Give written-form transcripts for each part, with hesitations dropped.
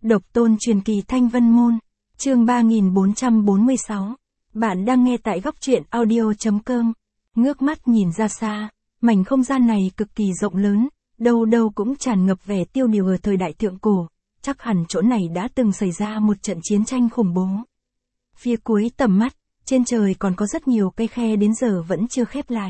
Độc tôn truyền kỳ Thanh Vân Môn, chương 3446. Bạn đang nghe tại góc truyện audio.com. Ngước mắt nhìn ra xa, mảnh không gian này cực kỳ rộng lớn, đâu đâu cũng tràn ngập vẻ tiêu điều ở thời đại thượng cổ, chắc hẳn chỗ này đã từng xảy ra một trận chiến tranh khủng bố. Phía cuối tầm mắt, trên trời còn có rất nhiều cây khe đến giờ vẫn chưa khép lại.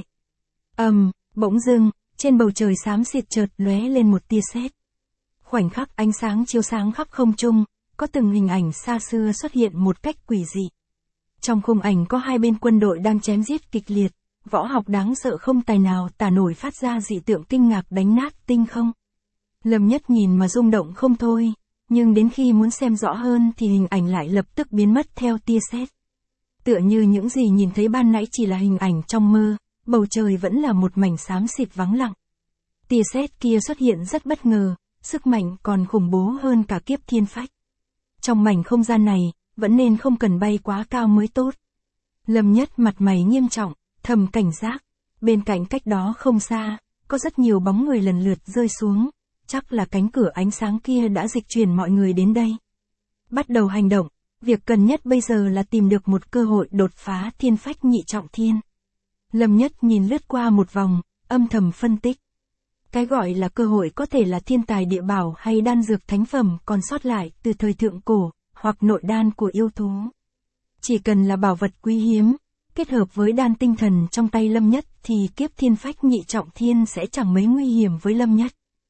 Bỗng dưng, trên bầu trời xám xịt chợt lóe lên một tia sét. Khoảnh khắc ánh sáng chiếu sáng khắp không trung, có từng hình ảnh xa xưa xuất hiện một cách quỷ dị. Trong khung ảnh có hai bên quân đội đang chém giết kịch liệt, võ học đáng sợ không tài nào tả nổi phát ra dị tượng kinh ngạc đánh nát tinh không. Lâm Nhất nhìn mà rung động không thôi, nhưng đến khi muốn xem rõ hơn thì hình ảnh lại lập tức biến mất theo tia sét. Tựa như những gì nhìn thấy ban nãy chỉ là hình ảnh trong mơ, bầu trời vẫn là một mảnh xám xịt vắng lặng. Tia sét kia xuất hiện rất bất ngờ, sức mạnh còn khủng bố hơn cả kiếp thiên phách. Trong mảnh không gian này, vẫn nên không cần bay quá cao mới tốt. Lâm Nhất mặt mày nghiêm trọng, thầm cảnh giác. Bên cạnh cách đó không xa, có rất nhiều bóng người lần lượt rơi xuống. Chắc là cánh cửa ánh sáng kia đã dịch chuyển mọi người đến đây. Bắt đầu hành động, việc cần nhất bây giờ là tìm được một cơ hội đột phá thiên phách nhị trọng thiên. Lâm Nhất nhìn lướt qua một vòng, âm thầm phân tích. Cái gọi là cơ hội có thể là thiên tài địa bảo hay đan dược thánh phẩm còn sót lại từ thời thượng cổ, hoặc nội đan của yêu thú. Chỉ cần là bảo vật quý hiếm, kết hợp với đan tinh thần trong tay Lâm Nhất thì kiếp thiên phách nhị trọng thiên sẽ chẳng mấy nguy hiểm với Lâm Nhất.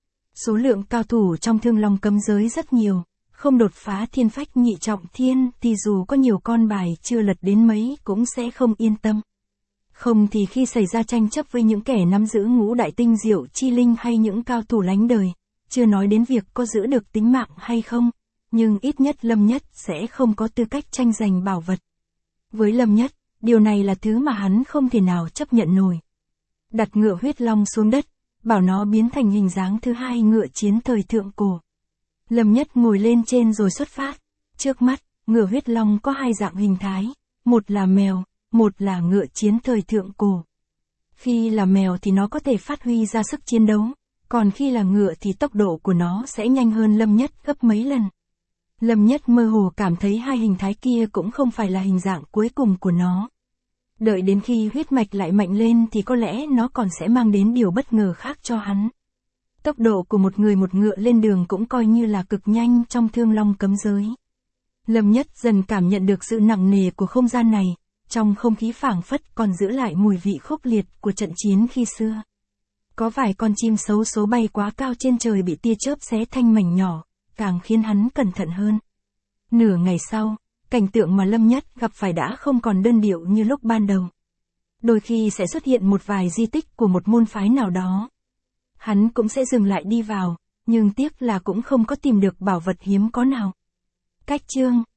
Số lượng cao thủ trong Thương Long cấm giới rất nhiều, không đột phá thiên phách nhị trọng thiên thì dù có nhiều con bài chưa lật đến mấy cũng sẽ không yên tâm. Không thì khi xảy ra tranh chấp với những kẻ nắm giữ ngũ đại tinh diệu chi linh hay những cao thủ lánh đời, chưa nói đến việc có giữ được tính mạng hay không, nhưng ít nhất Lâm Nhất sẽ không có tư cách tranh giành bảo vật. Với Lâm Nhất, điều này là thứ mà hắn không thể nào chấp nhận nổi. Đặt ngựa huyết long xuống đất, bảo nó biến thành hình dáng thứ hai ngựa chiến thời thượng cổ. Lâm Nhất ngồi lên trên rồi xuất phát. Trước mắt, ngựa huyết long có hai dạng hình thái, một là mèo, một là ngựa chiến thời thượng cổ. Khi là mèo thì nó có thể phát huy ra sức chiến đấu, còn khi là ngựa thì tốc độ của nó sẽ nhanh hơn Lâm Nhất gấp mấy lần. Lâm Nhất mơ hồ cảm thấy hai hình thái kia cũng không phải là hình dạng cuối cùng của nó. Đợi đến khi huyết mạch lại mạnh lên thì có lẽ nó còn sẽ mang đến điều bất ngờ khác cho hắn. Tốc độ của một người một ngựa lên đường cũng coi như là cực nhanh trong Thương Long cấm giới. Lâm Nhất dần cảm nhận được sự nặng nề của không gian này, trong không khí phảng phất còn giữ lại mùi vị khốc liệt của trận chiến khi xưa. Có vài con chim xấu số bay quá cao trên trời bị tia chớp xé thành mảnh nhỏ, càng khiến hắn cẩn thận hơn. Nửa ngày sau, cảnh tượng mà Lâm Nhất gặp phải đã không còn đơn điệu như lúc ban đầu. Đôi khi sẽ xuất hiện một vài di tích của một môn phái nào đó. Hắn cũng sẽ dừng lại đi vào, nhưng tiếc là cũng không có tìm được bảo vật hiếm có nào. Cách chương